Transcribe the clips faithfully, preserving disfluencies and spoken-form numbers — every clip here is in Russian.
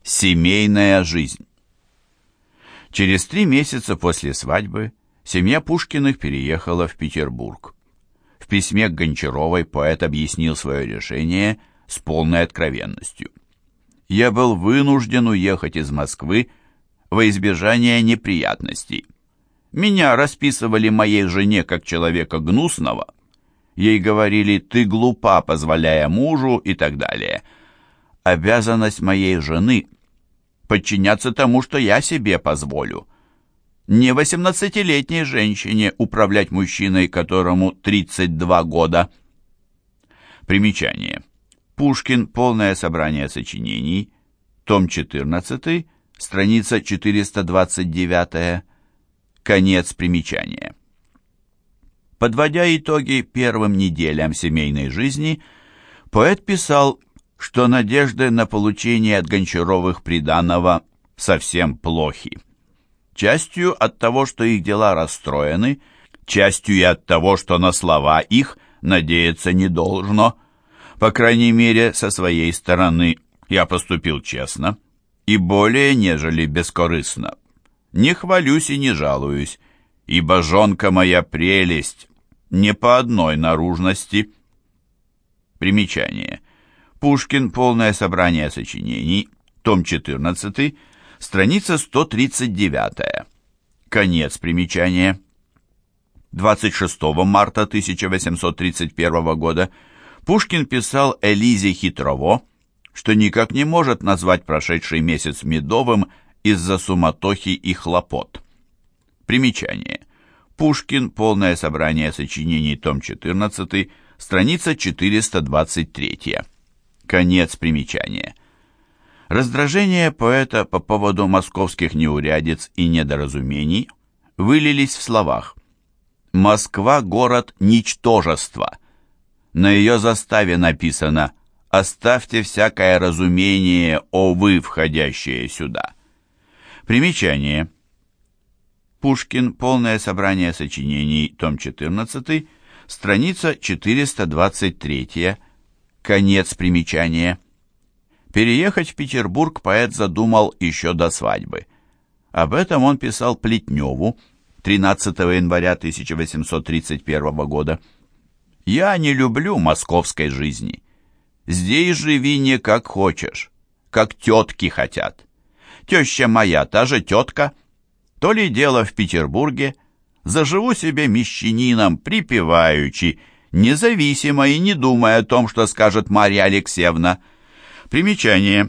Семейная жизнь. Через три месяца после свадьбы семья Пушкиных переехала в Петербург. В письме к Гончаровой поэт объяснил свое решение с полной откровенностью. «Я был вынужден уехать из Москвы во избежание неприятностей. Меня расписывали моей жене как человека гнусного. Ей говорили: ты глупа, позволяя мужу, и так далее. Обязанность моей жены — подчиняться тому, что я себе позволю. Не восемнадцатилетней женщине управлять мужчиной, которому тридцать два года». Примечание. Пушкин. Полное собрание сочинений. Том четырнадцатый. Страница четыреста двадцать девять. Конец примечания. Подводя итоги первым неделям семейной жизни, поэт писал, что надежды на получение от Гончаровых приданого совсем плохи. Частью от того, что их дела расстроены, частью и от того, что на слова их надеяться не должно. По крайней мере, со своей стороны я поступил честно и более нежели бескорыстно. Не хвалюсь и не жалуюсь, ибо жонка моя прелесть, не по одной наружности. Примечание. Пушкин. Полное собрание сочинений. Том четырнадцатый. Страница сто тридцать девять. Конец примечания. двадцать шестого марта тысяча восемьсот тридцать первого года Пушкин писал Элизе Хитрово, что никак не может назвать прошедший месяц медовым из-за суматохи и хлопот. Примечание. Пушкин. Полное собрание сочинений. Том четырнадцатый. Страница четыреста двадцать три. Конец примечания. Раздражение поэта по поводу московских неурядиц и недоразумений вылились в словах: «Москва — город ничтожества. На ее заставе написано: оставьте всякое разумение, о вы, входящие сюда». Примечание. Пушкин. Полное собрание сочинений. Том четырнадцатый. Страница четыреста двадцать три. Конец примечания. Переехать в Петербург поэт задумал еще до свадьбы. Об этом он писал Плетневу тринадцатого января тысяча восемьсот тридцать первого года. «Я не люблю московской жизни. Здесь живи не как хочешь, как тетки хотят. Теща моя та же тетка. То ли дело в Петербурге. Заживу себе мещанином, припеваючи, независимо и не думая о том, что скажет Марья Алексеевна». Примечание.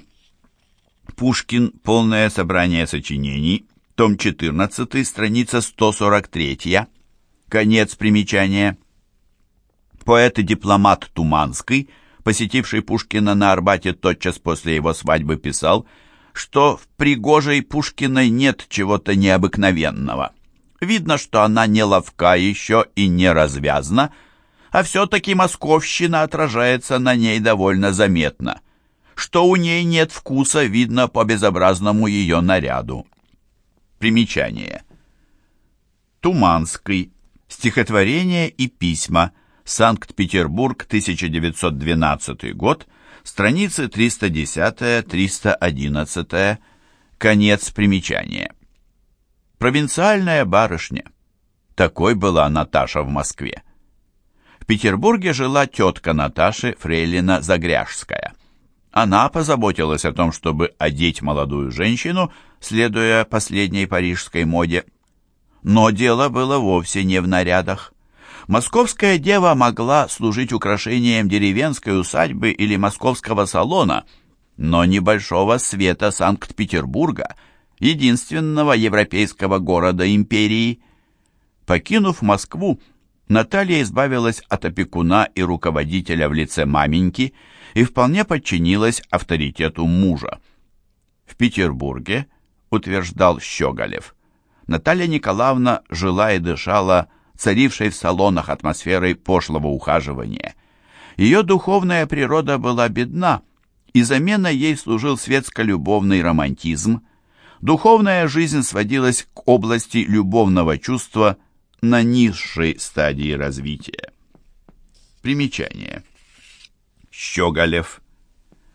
Пушкин. Полное собрание сочинений. Том четырнадцатый. Страница сто сорок три. Конец примечания. Поэт и дипломат Туманский, посетивший Пушкина на Арбате тотчас после его свадьбы, писал, что в пригожей Пушкиной нет чего-то необыкновенного. Видно, что она не ловка еще и не развязна, а все-таки московщина отражается на ней довольно заметно. Что у ней нет вкуса, видно по безобразному ее наряду. Примечание. Туманский. Стихотворение и письма. Санкт-Петербург, тысяча девятьсот двенадцатый год. Страницы триста десять — триста одиннадцать. Конец примечания. Провинциальная барышня. Такой была Наташа в Москве. В Петербурге жила тетка Наташи, фрейлина Загряжская. Она позаботилась о том, чтобы одеть молодую женщину, следуя последней парижской моде. Но дело было вовсе не в нарядах. Московская дева могла служить украшением деревенской усадьбы или московского салона, но небольшого света Санкт-Петербурга, единственного европейского города империи. Покинув Москву, Наталья избавилась от опекуна и руководителя в лице маменьки и вполне подчинилась авторитету мужа. В Петербурге, утверждал Щеголев, Наталья Николаевна жила и дышала царившей в салонах атмосферой пошлого ухаживания. Ее духовная природа была бедна, и заменой ей служил светско-любовный романтизм. Духовная жизнь сводилась к области любовного чувства на низшей стадии развития. Примечание. Щеголев.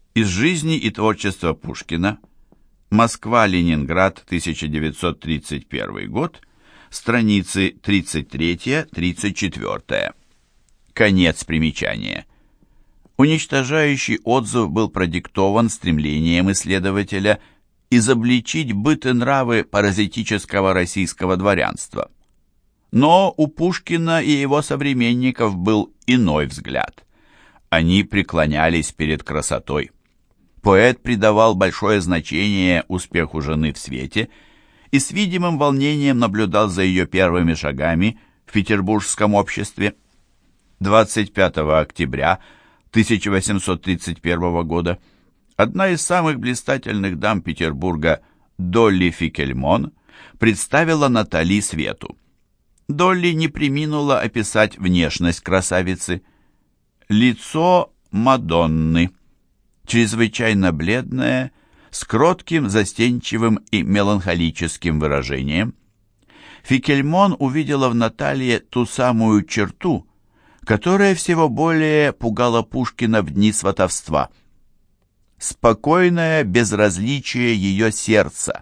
Из жизни и творчества Пушкина. Москва-Ленинград, тысяча девятьсот тридцать первый год. Страницы тридцать три тридцать четыре. Конец примечания. Уничтожающий отзыв был продиктован стремлением исследователя изобличить быт и нравы паразитического российского дворянства. Но у Пушкина и его современников был иной взгляд. Они преклонялись перед красотой. Поэт придавал большое значение успеху жены в свете и с видимым волнением наблюдал за ее первыми шагами в петербургском обществе. двадцать пятого октября тысяча восемьсот тридцать первого года одна из самых блистательных дам Петербурга, Долли Фикельмон, представила Натали свету. Долли не преминула описать внешность красавицы. Лицо Мадонны, чрезвычайно бледное, с кротким, застенчивым и меланхолическим выражением. Фикельмон увидела в Наталье ту самую черту, которая всего более пугала Пушкина в дни сватовства. Спокойное безразличие ее сердца.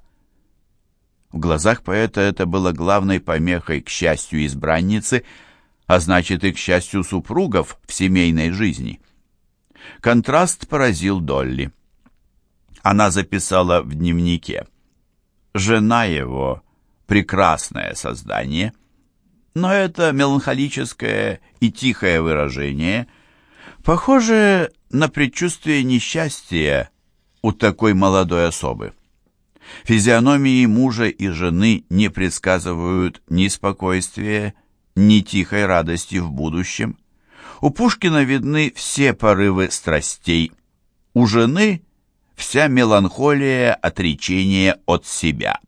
В глазах поэта это было главной помехой к счастью избранницы, а значит и к счастью супругов в семейной жизни. Контраст поразил Долли. Она записала в дневнике: «Жена его — прекрасное создание», но это меланхолическое и тихое выражение похоже на предчувствие несчастья у такой молодой особы. Физиономии мужа и жены не предсказывают ни спокойствия, ни тихой радости в будущем. У Пушкина видны все порывы страстей. У жены вся меланхолия отречения от себя.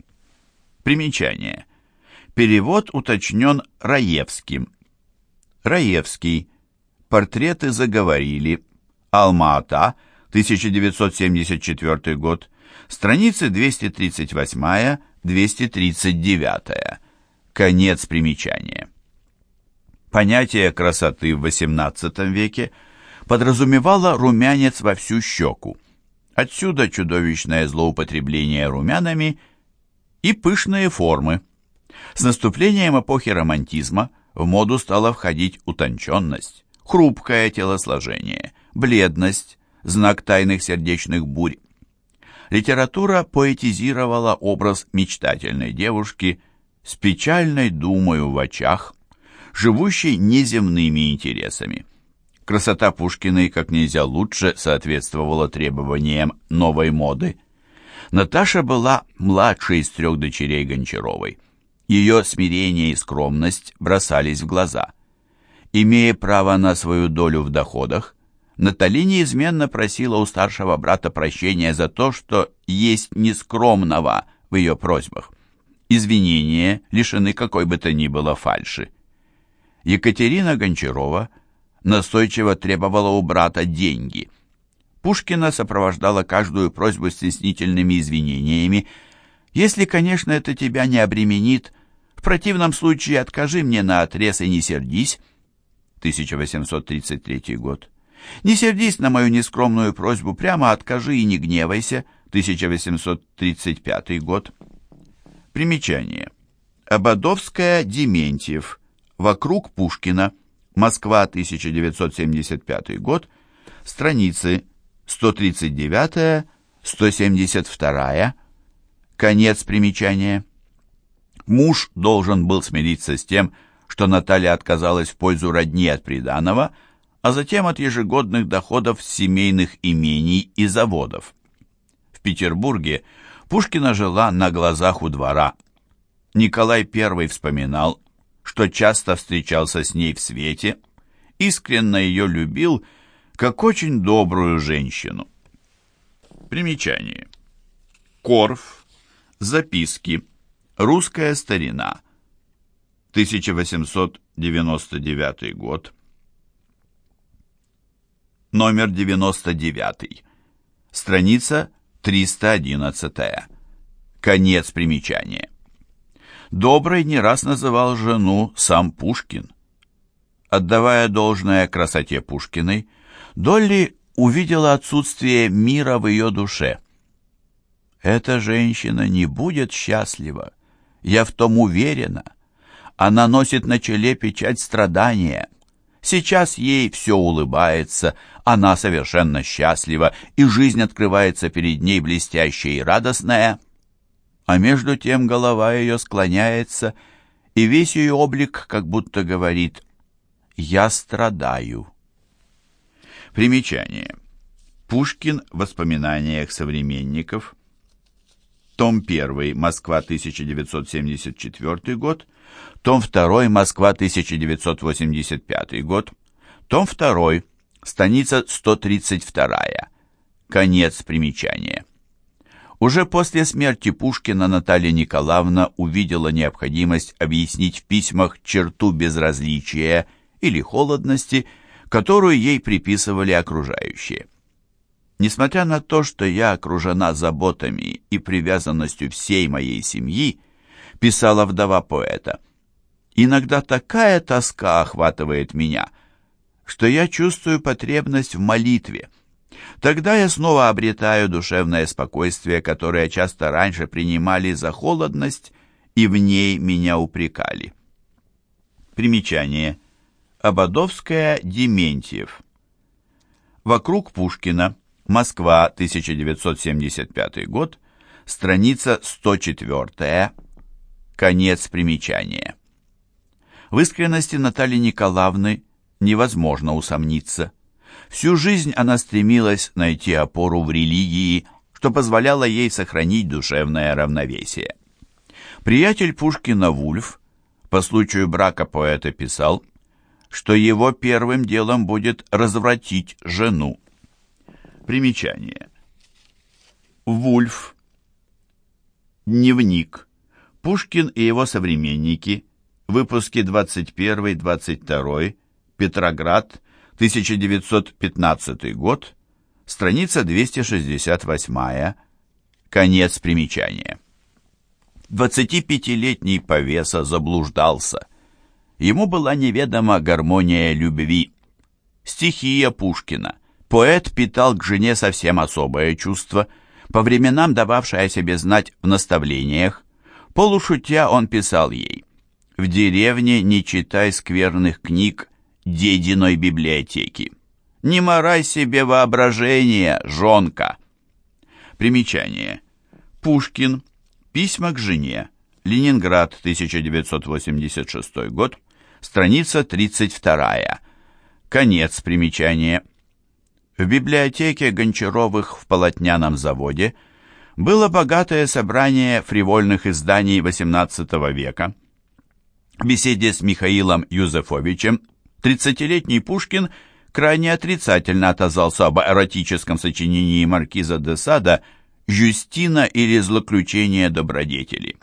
Примечание. Перевод уточнен Раевским. Раевский. Портреты заговорили. Алма-Ата, тысяча девятьсот семьдесят четвёртый год. Страницы двести тридцать восемь — двести тридцать девять. Конец примечания. Понятие красоты в восемнадцатом веке подразумевало румянец во всю щеку. Отсюда чудовищное злоупотребление румянами и пышные формы. С наступлением эпохи романтизма в моду стала входить утонченность, хрупкое телосложение, бледность, знак тайных сердечных бурь. Литература поэтизировала образ мечтательной девушки с печальной думою в очах, живущей неземными интересами. Красота Пушкиной как нельзя лучше соответствовала требованиям новой моды. Наташа была младшей из трех дочерей Гончаровой. Ее смирение и скромность бросались в глаза. Имея право на свою долю в доходах, Натали неизменно просила у старшего брата прощения за то, что есть нескромного в ее просьбах. Извинения лишены какой бы то ни было фальши. Екатерина Гончарова настойчиво требовала у брата деньги. Пушкина сопровождала каждую просьбу стеснительными извинениями. «Если, конечно, это тебя не обременит, в противном случае откажи мне наотрез и не сердись». тысяча восемьсот тридцать третий год. «Не сердись на мою нескромную просьбу, прямо откажи и не гневайся». тысяча восемьсот тридцать пятый год. Примечание. Ободовская, Дементьев. Вокруг Пушкина. Москва, тысяча девятьсот семьдесят пятый год. Страницы сто тридцать девять — сто семьдесят два. Конец примечания. Муж должен был смириться с тем, что Наталья отказалась в пользу родни от приданого, а затем от ежегодных доходов с семейных имений и заводов. В Петербурге Пушкина жила на глазах у двора. Николай Первый вспоминал, что часто встречался с ней в свете, искренне ее любил, как очень добрую женщину. Примечание. Корф. Записки. Русская старина. тысяча восемьсот девяносто девятый год. Номер девяносто девять. Страница триста одиннадцать. Конец примечания. Доброй не раз называл жену сам Пушкин. Отдавая должное красоте Пушкиной, Долли увидела отсутствие мира в ее душе. Эта женщина не будет счастлива, я в том уверена. Она носит на челе печать страдания. Сейчас ей все улыбается, она совершенно счастлива, и жизнь открывается перед ней блестящая и радостная. А между тем голова ее склоняется, и весь ее облик как будто говорит: «Я страдаю». Примечание. Пушкин в воспоминаниях современников. Том первый. Москва, тысяча девятьсот семьдесят четвёртый год. Том второй. Москва, тысяча девятьсот восемьдесят пятый год. Том второй. Страница сто тридцать вторая. Конец примечания. Уже после смерти Пушкина Наталья Николаевна увидела необходимость объяснить в письмах черту безразличия или холодности, которую ей приписывали окружающие. Несмотря на то, что я окружена заботами и привязанностью всей моей семьи, писала вдова поэта, иногда такая тоска охватывает меня, что я чувствую потребность в молитве. Тогда я снова обретаю душевное спокойствие, которое часто раньше принимали за холодность и в ней меня упрекали. Примечание. Ободовская, Дементьев. Вокруг Пушкина. Москва, тысяча девятьсот семьдесят пятый год. Страница сто четвёртая. Конец примечания. В искренности Натальи Николаевны невозможно усомниться. Всю жизнь она стремилась найти опору в религии, что позволяло ей сохранить душевное равновесие. Приятель Пушкина Вульф по случаю брака поэта писал, что его первым делом будет развратить жену. Примечание. Вульф. Дневник. Пушкин и его современники. Выпуски двадцать первый двадцать второй. Петроград. тысяча девятьсот пятнадцатый год. Страница двести шестьдесят восьмая. Конец примечания. Двадцатипятилетний повеса заблуждался. Ему была неведома гармония любви. Стихия Пушкина. Поэт питал к жене совсем особое чувство, по временам дававшее о себе знать в наставлениях. Полушутя он писал ей: «В деревне не читай скверных книг дединой библиотеки. Не морай себе воображение, жонка». Примечание. Пушкин. Письма к жене. Ленинград, тысяча девятьсот восемьдесят шестой год. Страница тридцать вторая. Конец примечания. В библиотеке Гончаровых в Полотняном заводе было богатое собрание фривольных изданий восемнадцатого века. В беседе с Михаилом Юзефовичем тридцатилетний Пушкин крайне отрицательно отозвался об эротическом сочинении маркиза де Сада «Жюстина или злоключение добродетели»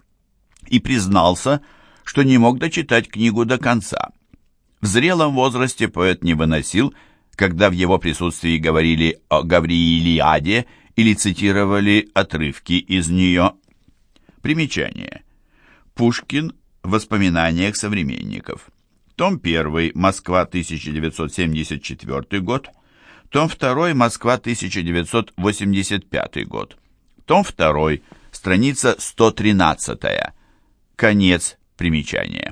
и признался, что не мог дочитать книгу до конца. В зрелом возрасте поэт не выносил, когда в его присутствии говорили о Гавриилиаде или цитировали отрывки из нее. Примечание. Пушкин в воспоминаниях современников. Том первый. Москва, тысяча девятьсот семьдесят четвёртый год. Том второй. Москва, тысяча девятьсот восемьдесят пятый год. Том второй. Страница сто тринадцатая. Конец примечания.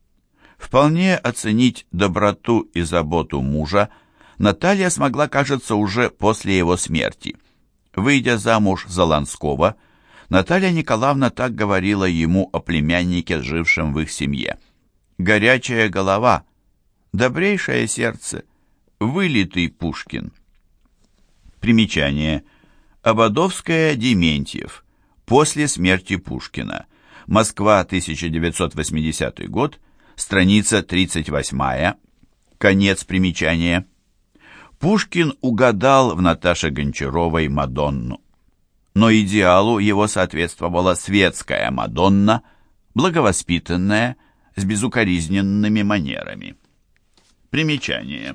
Вполне оценить доброту и заботу мужа Наталья смогла, кажется, уже после его смерти. Выйдя замуж за Ланского, Наталья Николаевна так говорила ему о племяннике, жившем в их семье: «Горячая голова, добрейшее сердце, вылитый Пушкин». Примечание. Ободовская, Дементьев. После смерти Пушкина. Москва, тысяча девятьсот восьмидесятый год. Страница тридцать восьмая. Конец примечания. Пушкин угадал в Наташе Гончаровой Мадонну. Но идеалу его соответствовала светская Мадонна, благовоспитанная, с безукоризненными манерами. Примечание.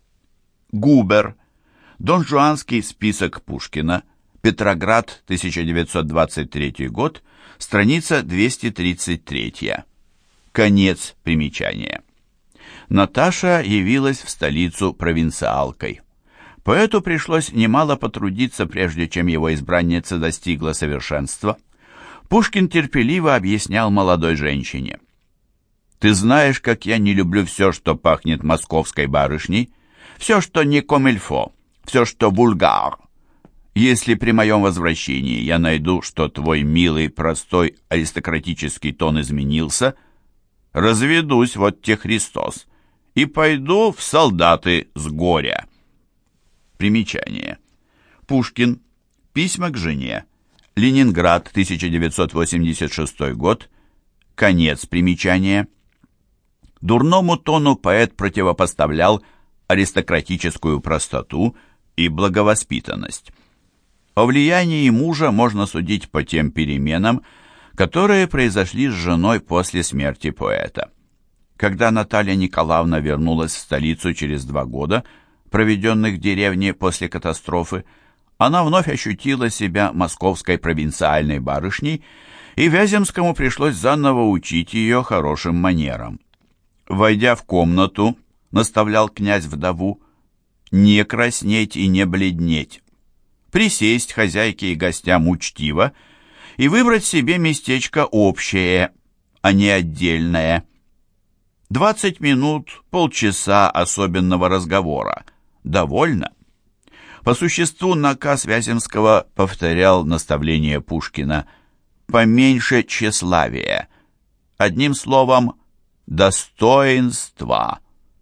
Губер. Донжуанский список Пушкина. Петроград, тысяча девятьсот двадцать третий год. Страница двести тридцать третья. Конец примечания. Наташа явилась в столицу провинциалкой. Поэту пришлось немало потрудиться, прежде чем его избранница достигла совершенства. Пушкин терпеливо объяснял молодой женщине: «Ты знаешь, как я не люблю все, что пахнет московской барышней, все, что не комильфо, все, что вульгар. Если при моем возвращении я найду, что твой милый, простой, аристократический тон изменился, разведусь, вот те Христос, и пойду в солдаты с горя». Примечание. Пушкин. Письма к жене. Ленинград, тысяча девятьсот восемьдесят шестой год. Конец примечания. Дурному тону поэт противопоставлял аристократическую простоту и благовоспитанность. О влиянии мужа можно судить по тем переменам, которые произошли с женой после смерти поэта. Когда Наталья Николаевна вернулась в столицу через два года, проведенных в деревне после катастрофы, она вновь ощутила себя московской провинциальной барышней, и Вяземскому пришлось заново учить ее хорошим манерам. Войдя в комнату, наставлял князь вдову, не краснеть и не бледнеть, присесть хозяйке и гостям учтиво и выбрать себе местечко общее, а не отдельное. Двадцать минут, полчаса особенного разговора. Довольно. По существу наказ Вяземского повторял наставление Пушкина: поменьше тщеславия. Одним словом, достоинства.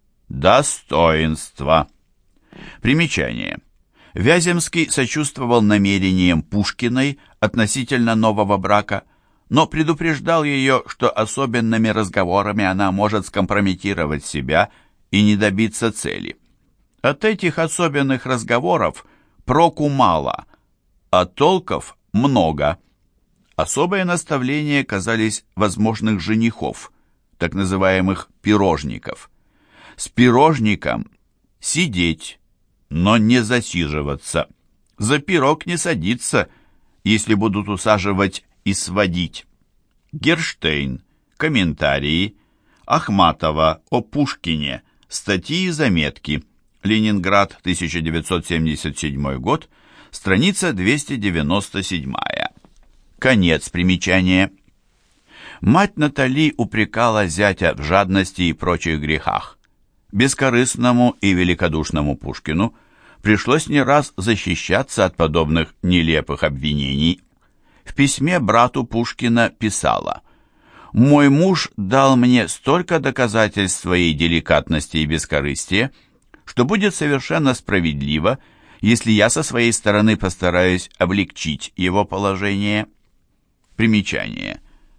Достоинства. Примечание. Вяземский сочувствовал намерениям Пушкиной относительно нового брака, но предупреждал ее, что особенными разговорами она может скомпрометировать себя и не добиться цели. От этих особенных разговоров проку мало, а толков много. Особые наставления казались возможных женихов, так называемых пирожников. С пирожником сидеть, но не засиживаться. За пирог не садиться, если будут усаживать и сводить. Герштейн. Комментарии. Ахматова о Пушкине. Статьи и заметки. Ленинград, тысяча девятьсот семьдесят седьмой год. Страница двести девяносто семь. Конец примечания. Мать Натали упрекала зятя в жадности и прочих грехах. Бескорыстному и великодушному Пушкину пришлось не раз защищаться от подобных нелепых обвинений. В письме брату Пушкина писала: «Мой муж дал мне столько доказательств своей деликатности и бескорыстия, что будет совершенно справедливо, если я со своей стороны постараюсь облегчить его положение». Примечание.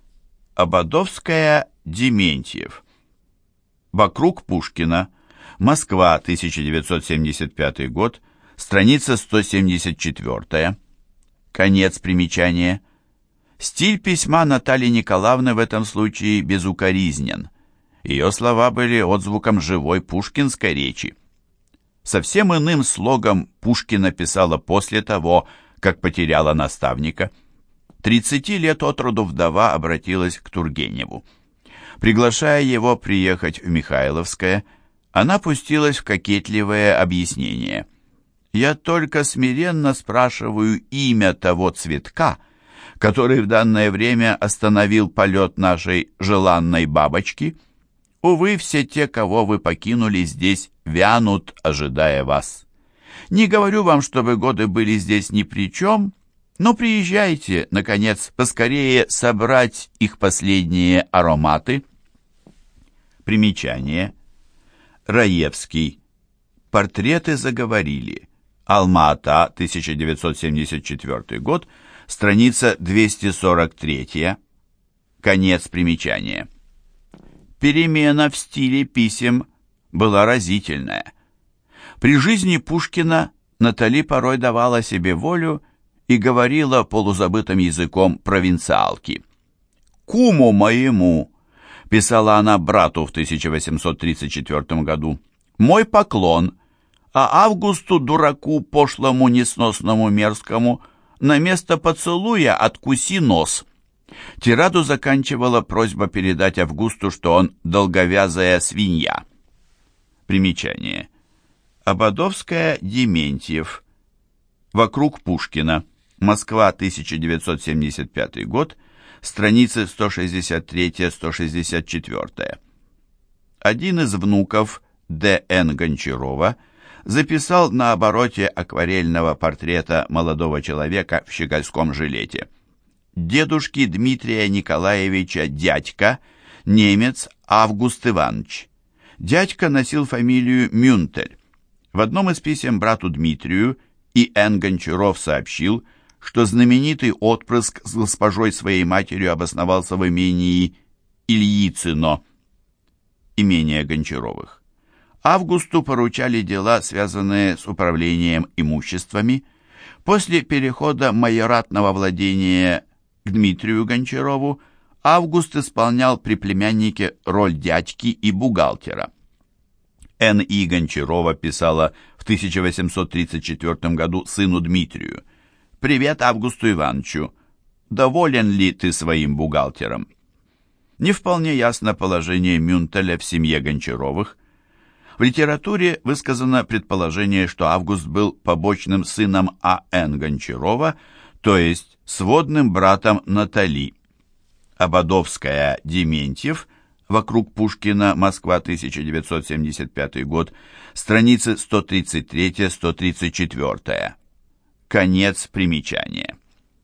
Ободовская, Дементьев. Вокруг Пушкина. Москва, тысяча девятьсот семьдесят пятый год. Страница сто семьдесят четыре. Конец примечания. Стиль письма Натальи Николаевны в этом случае безукоризнен. Ее слова были отзвуком живой пушкинской речи. Совсем иным слогом Пушкина писала после того, как потеряла наставника. Тридцати лет от роду вдова обратилась к Тургеневу. Приглашая его приехать в Михайловское, она пустилась в кокетливое объяснение. «Я только смиренно спрашиваю имя того цветка, который в данное время остановил полет нашей желанной бабочки. Увы, все те, кого вы покинули здесь, вянут, ожидая вас. Не говорю вам, чтобы годы были здесь ни при чем, но приезжайте, наконец, поскорее собрать их последние ароматы». Примечание. Раевский. Портреты заговорили. Алма-Ата, тысяча девятьсот семьдесят четвёртый год, страница двести сорок три. Конец примечания. Перемена в стиле писем была разительная. При жизни Пушкина Натали порой давала себе волю и говорила полузабытым языком провинциалки. «Куму моему», — писала она брату в тысяча восемьсот тридцать четвёртом году, — «мой поклон, а Августу, дураку, пошлому, несносному, мерзкому, на место поцелуя откуси нос». Тираду заканчивала просьба передать Августу, что он долговязая свинья. Примечание. Ободовская, Дементьев. Вокруг Пушкина. Москва, тысяча девятьсот семьдесят пятый год. Страницы сто шестьдесят три — сто шестьдесят четыре. Один из внуков Д Н Гончарова записал на обороте акварельного портрета молодого человека в щегольском жилете: дедушки Дмитрия Николаевича дядька, немец Август Иванович. Дядька носил фамилию Мюнтель. В одном из писем брату Дмитрию И Н Гончаров сообщил, что знаменитый отпрыск с госпожой своей матерью обосновался в имении Ильицыно, имение Гончаровых. Августу поручали дела, связанные с управлением имуществами. После перехода майоратного владения к Дмитрию Гончарову Август исполнял при племяннике роль дядьки и бухгалтера. Н И Гончарова писала в тысяча восемьсот тридцать четвёртом году сыну Дмитрию: «Привет Августу Ивановичу. Доволен ли ты своим бухгалтером?» Не вполне ясно положение Мюнтеля в семье Гончаровых. В литературе высказано предположение, что Август был побочным сыном А Н Гончарова, то есть сводным братом Натали. Ободовская, Дементьев. Вокруг Пушкина. Москва, тысяча девятьсот семьдесят пятый год. Страницы сто тридцать три — сто тридцать четыре. Конец примечания.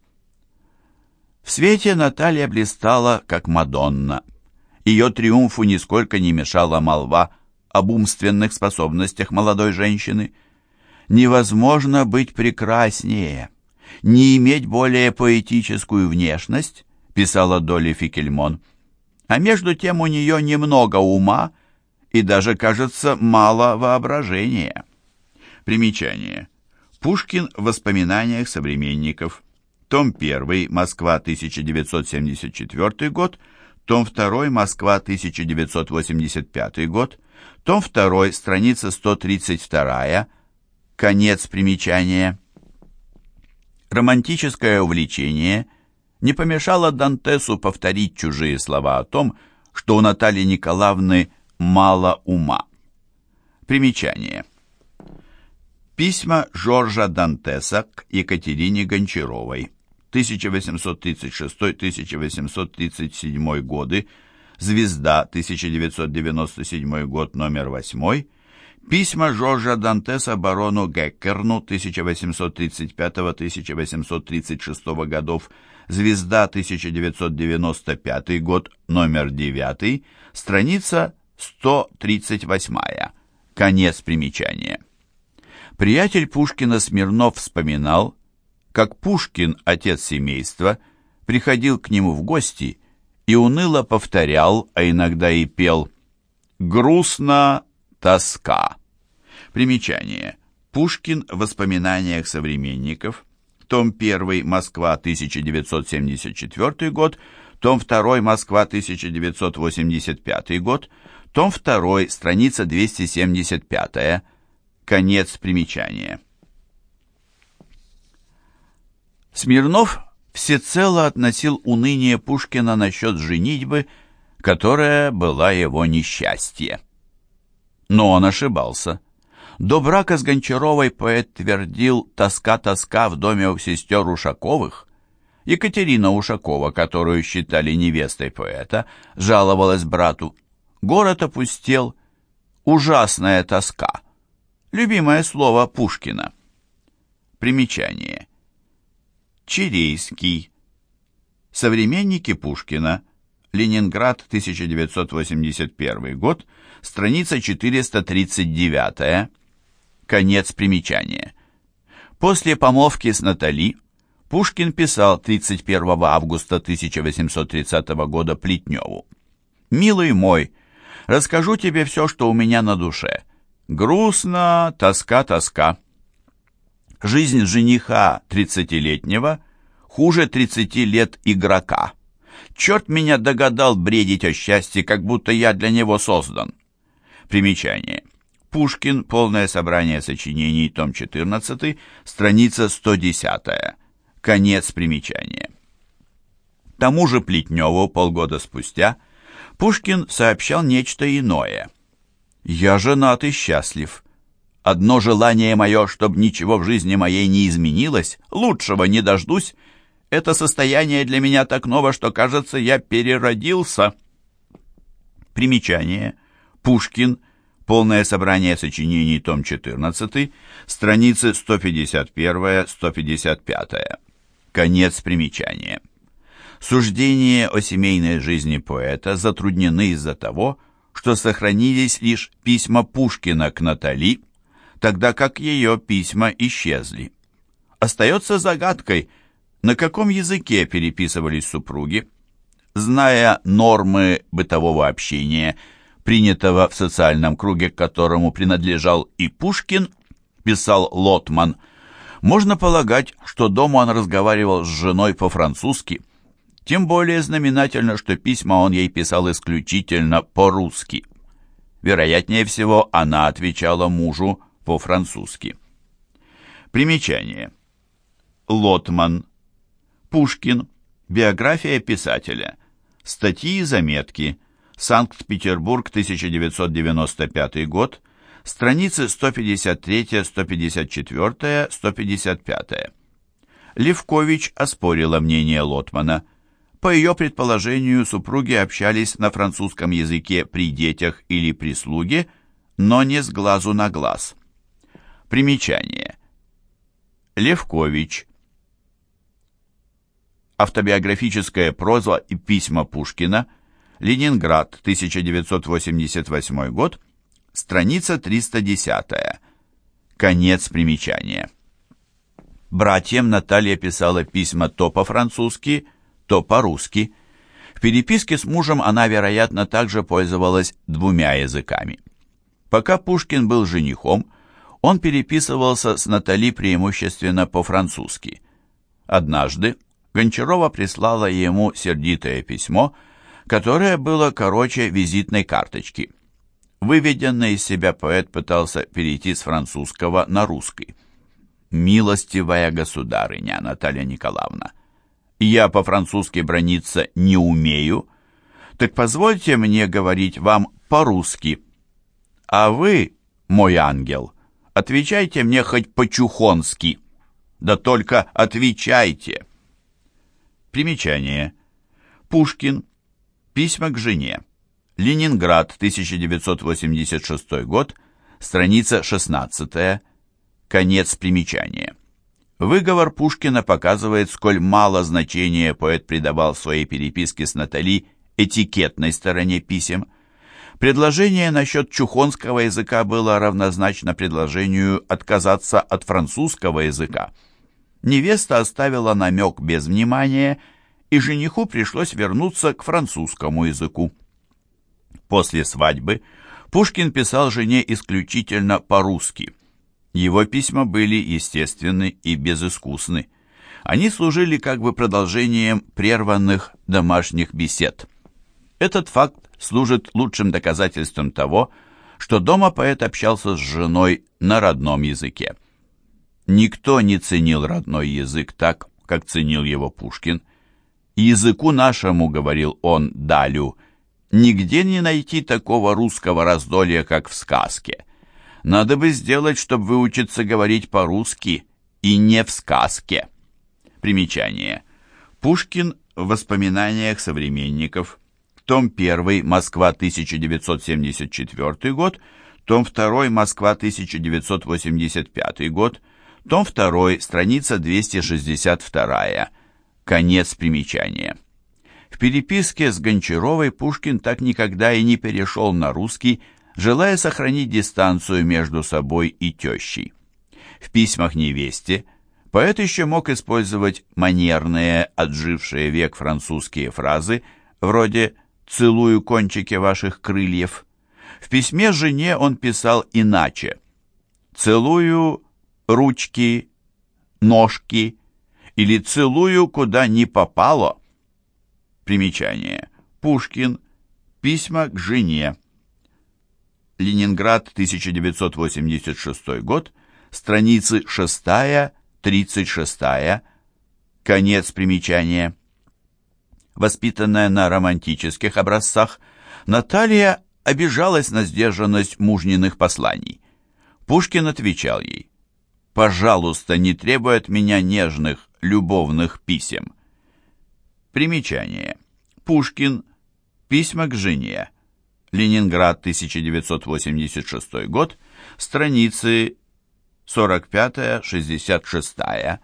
В свете Наталья блистала, как Мадонна. Ее триумфу нисколько не мешала молва об умственных способностях молодой женщины. «Невозможно быть прекраснее, не иметь более поэтическую внешность», писала Долли Фикельмон. А между тем у нее немного ума и даже, кажется, мало воображения. Примечание. Пушкин в воспоминаниях современников. Том один. Москва, тысяча девятьсот семьдесят четвёртый год. Том два. Москва, тысяча девятьсот восемьдесят пятый год. Том два. Страница сто тридцать два. Конец примечания. Романтическое увлечение не помешало Дантесу повторить чужие слова о том, что у Натальи Николаевны мало ума. Примечание. Письма Жоржа Дантеса к Екатерине Гончаровой. тысяча восемьсот тридцать шестой — тысяча восемьсот тридцать седьмой годы. Звезда, тысяча девятьсот девяносто седьмой год, номер восемь. Письма Жоржа Дантеса барону Геккерну тысяча восемьсот тридцать пятого — тысяча восемьсот тридцать шестого годов. Звезда, тысяча девятьсот девяносто пятый год, номер девять. Страница сто тридцать восемь. Конец примечания. Приятель Пушкина Смирнов вспоминал, как Пушкин, отец семейства, приходил к нему в гости и уныло повторял, а иногда и пел: «Грустно, тоска». Примечание. Пушкин в воспоминаниях современников. Том один. Москва, тысяча девятьсот семьдесят четвёртый год. Том два. Москва, тысяча девятьсот восемьдесят пятый год. Том два. Страница двести семьдесят пять. Конец примечания. Смирнов всецело относил уныние Пушкина насчет женитьбы, которая была его несчастье. Но он ошибался. До брака с Гончаровой поэт твердил «тоска-тоска» в доме у сестер Ушаковых. Екатерина Ушакова, которую считали невестой поэта, жаловалась брату: «Город опустел, ужасная тоска». Любимое слово Пушкина. Примечание. Чирейский. Современники Пушкина. Ленинград, тысяча девятьсот восемьдесят первый год. Страница четыреста тридцать девять. Конец примечания. После помолвки с Натали Пушкин писал тридцать первого августа тысяча восемьсот тридцатого года Плетневу: «Милый мой, расскажу тебе все, что у меня на душе. Грустно, тоска, тоска. Жизнь жениха тридцатилетнего хуже тридцати лет игрока. Черт меня догадал бредить о счастье, как будто я для него создан». Примечание. Пушкин. Полное собрание сочинений. Том четырнадцатый. Страница сто десять. Конец примечания. Тому же Плетневу полгода спустя Пушкин сообщал нечто иное. «Я женат и счастлив, Одно желание мое, чтобы ничего в жизни моей не изменилось, лучшего не дождусь. Это состояние для меня так ново, что, кажется, я переродился. Примечание. Пушкин. Полное собрание сочинений, том четырнадцатый, страницы сто пятьдесят один — сто пятьдесят пять. Конец примечания. Суждения о семейной жизни поэта затруднены из-за того, что сохранились лишь письма Пушкина к Натали, тогда как ее письма исчезли. Остается загадкой, на каком языке переписывались супруги. Зная нормы бытового общения, принятого в социальном круге, к которому принадлежал и Пушкин, писал Лотман, можно полагать, что дома он разговаривал с женой по-французски. Тем более знаменательно, что письма он ей писал исключительно по-русски. Вероятнее всего, она отвечала мужу по-французски. Примечание. Лотман. Пушкин. Биография писателя. Статьи и заметки. Санкт-Петербург, тысяча девятьсот девяносто пятый год. Страницы сто пятьдесят три — сто пятьдесят четыре — сто пятьдесят пять. Левкович оспорила мнение Лотмана. По ее предположению, супруги общались на французском языке при детях или прислуге, но не с глазу на глаз. Примечание. Левкович. Автобиографическая проза и письма Пушкина. Ленинград, тысяча девятьсот восемьдесят восьмой год. Страница триста десять. Конец примечания. Братьям Наталья писала письма то по-французски, то по-русски. В переписке с мужем она, вероятно, также пользовалась двумя языками. Пока Пушкин был женихом, он переписывался с Натали преимущественно по-французски. Однажды Гончарова прислала ему сердитое письмо, которое было короче визитной карточки. Выведенный из себя поэт пытался перейти с французского на русский. «Милостивая государыня Наталья Николаевна, я по-французски браниться не умею, так позвольте мне говорить вам по-русски. А вы, мой ангел, отвечайте мне хоть по-чухонски, да только отвечайте». Примечание. Пушкин. Письма к жене. Ленинград, тысяча девятьсот восемьдесят шестой год, страница шестнадцатая. Конец примечания. Выговор Пушкина показывает, сколь мало значения поэт придавал своей переписке с Натали этикетной стороне писем. Предложение насчет чухонского языка было равнозначно предложению отказаться от французского языка. Невеста оставила намек без внимания, и жениху пришлось вернуться к французскому языку. После свадьбы Пушкин писал жене исключительно по-русски. Его письма были естественны и безыскусны. Они служили как бы продолжением прерванных домашних бесед. Этот факт служит лучшим доказательством того, что дома поэт общался с женой на родном языке. Никто не ценил родной язык так, как ценил его Пушкин. «Языку нашему, — говорил он Далю, — нигде не найти такого русского раздолья, как в сказке. Надо бы сделать, чтобы выучиться говорить по-русски и не в сказке». Примечание. Пушкин в воспоминаниях современников. Том первый, Москва, тысяча девятьсот семьдесят четвёртый год. Том второй, Москва, тысяча девятьсот восемьдесят пятый год. Том второй, страница двести шестьдесят два. Конец примечания. В переписке с Гончаровой Пушкин так никогда и не перешел на русский, желая сохранить дистанцию между собой и тещей. В письмах невесте поэт еще мог использовать манерные, отжившие век французские фразы, вроде «целую кончики ваших крыльев». В письме жене он писал иначе: «целую ручки, ножки» или «целую куда ни попало». Примечание. Пушкин. Письма к жене. Ленинград, тысяча девятьсот восемьдесят шестой год, страницы шестая — тридцать шестая. Конец примечания. Воспитанная на романтических образцах, Наталья обижалась на сдержанность мужниных посланий. Пушкин отвечал ей: «Пожалуйста, не требуй от меня нежных, любовных писем». Примечание. Пушкин. Письма к жене. Ленинград, тысяча девятьсот восемьдесят шестой год. Страницы сорок пять шестьдесят шесть.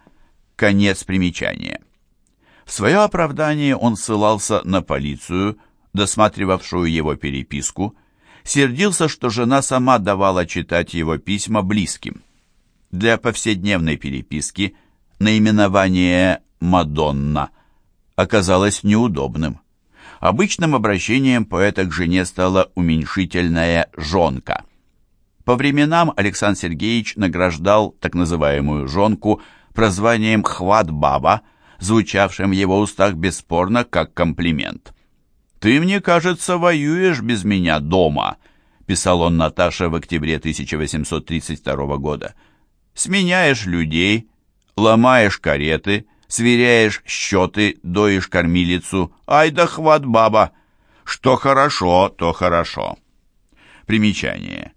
Конец примечания. В свое оправдание он ссылался на полицию, досматривавшую его переписку, сердился, что жена сама давала читать его письма близким. Для повседневной переписки наименование «Мадонна» оказалось неудобным. Обычным обращением поэта к жене стала уменьшительная «жонка». По временам Александр Сергеевич награждал так называемую «жонку» прозванием «хват-баба», звучавшим в его устах бесспорно как комплимент. «Ты, мне кажется, воюешь без меня дома», писал он Наташе в октябре тысяча восемьсот тридцать второго года. «Сменяешь людей, ломаешь кареты, сверяешь счеты, доишь кормилицу. Ай да хват, баба! Что хорошо, то хорошо». Примечание.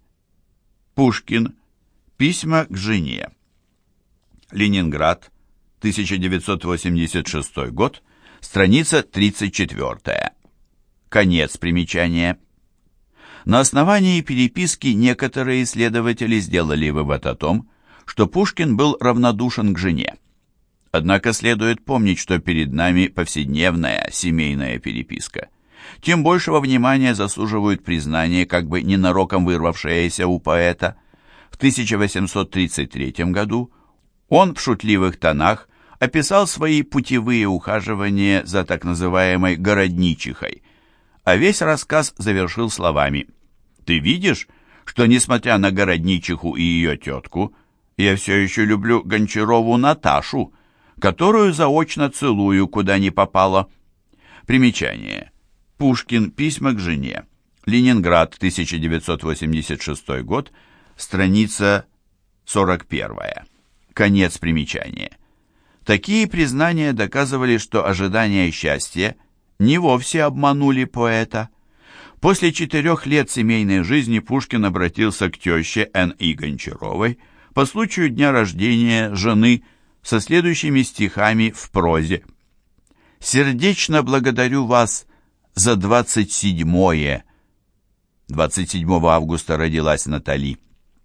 Пушкин. Письма к жене. Ленинград, тысяча девятьсот восемьдесят шестой год, страница тридцать четвёртая. Конец примечания. На основании переписки некоторые исследователи сделали вывод о том, что Пушкин был равнодушен к жене. Однако следует помнить, что перед нами повседневная семейная переписка. Тем большего внимания заслуживают признания, как бы ненароком вырвавшиеся у поэта. В тысяча восемьсот тридцать третьем году он в шутливых тонах описал свои путевые ухаживания за так называемой городничихой, а весь рассказ завершил словами: «Ты видишь, что, несмотря на городничиху и ее тетку, я все еще люблю Гончарову Наташу, которую заочно целую, куда ни попало». Примечание. Пушкин. Письма к жене. Ленинград, тысяча девятьсот восемьдесят шестой год, страница сорок первая. Конец примечания. Такие признания доказывали, что ожидания счастья не вовсе обманули поэта. После четырех лет семейной жизни Пушкин обратился к теще Н И Гончаровой по случаю дня рождения жены со следующими стихами в прозе: «Сердечно благодарю вас за двадцать седьмое». двадцать седьмого августа родилась Натали.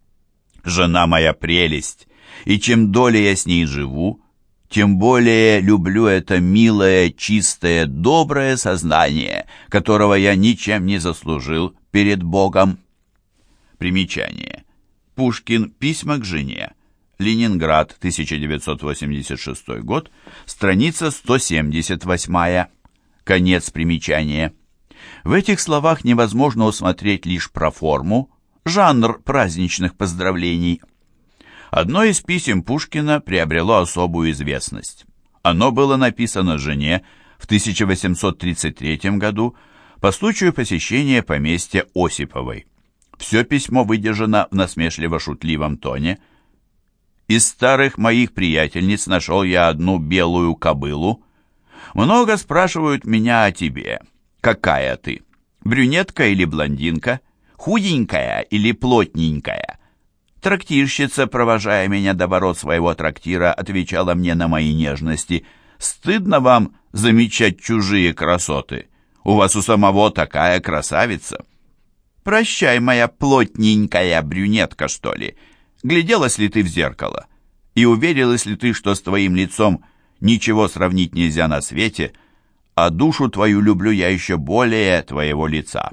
«Жена моя прелесть, и чем долее я с ней живу, тем более люблю это милое, чистое, доброе сознание, которого я ничем не заслужил перед Богом». Примечание. Пушкин. Письма к жене. Ленинград, тысяча девятьсот восемьдесят шестой год, страница сто семьдесят восьмая. Конец примечания. В этих словах невозможно усмотреть лишь проформу, жанр праздничных поздравлений. Одно из писем Пушкина приобрело особую известность. Оно было написано жене в тысяча восемьсот тридцать третьем году по случаю посещения поместья Осиповой. Все письмо выдержано в насмешливо-шутливом тоне. «Из старых моих приятельниц нашел я одну белую кобылу. Много спрашивают меня о тебе. Какая ты? Брюнетка или блондинка? Худенькая или плотненькая?» Трактирщица, провожая меня до ворот своего трактира, отвечала мне на мои нежности: «Стыдно вам замечать чужие красоты? У вас у самого такая красавица». «Прощай, моя плотненькая брюнетка, что ли. Гляделась ли ты в зеркало? И уверилась ли ты, что с твоим лицом ничего сравнить нельзя на свете, а душу твою люблю я еще более твоего лица».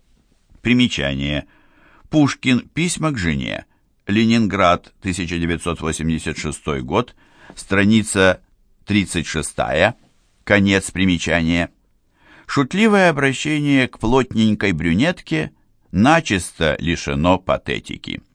Примечание. Пушкин. Письма к жене. Ленинград, тысяча девятьсот восемьдесят шестой год, страница тридцать шестая. Конец примечания. Шутливое обращение к плотненькой брюнетке начисто лишено патетики.